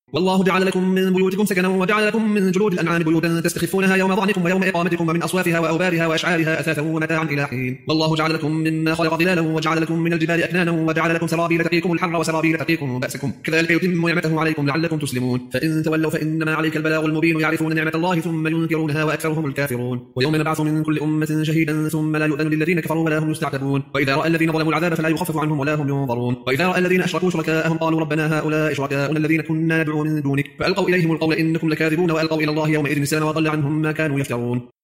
والله جعل لكم من بيوتكم سكنا وجعل لكم من جلود الأنعام بيوتا تستخفونها يوم ظعنكم ويوم إقامتكم ومن أصوافها وأوبارها وأشعارها أثاثا ومتاعا إلى حين. والله جعل لكم مما خلق ظلالا وجعل لكم من الجبال أكنانا وجعل لكم سرابيل تقيكم الحر وسرابيل تقيكم بأسكم كذلك يتم نعمته عليكم لعلكم تسلمون. فإن تولوا فإنما عليك البلاغ المبين يعرفون نعمة الله ثم ينكرونها وأكثرهم الكافرون. ويوم نبعث من كل أمة شهيدا ثم لا يؤذن للذين كفروا ولا هم يستعتبون. وإذا رأى الذين ظلموا العذاب فلا يخفف عنهم ولا هم ينظرون. وإذا رأى الذين أشركوا شركاءهم قالوا ربنا هؤلاء شركاؤنا الذين كنا ندعو من دونك فألقوا إليهم القول إنكم لكاذبون وألقوا إلى الله يومئذ السلام وضل عنهم ما كانوا يفترون.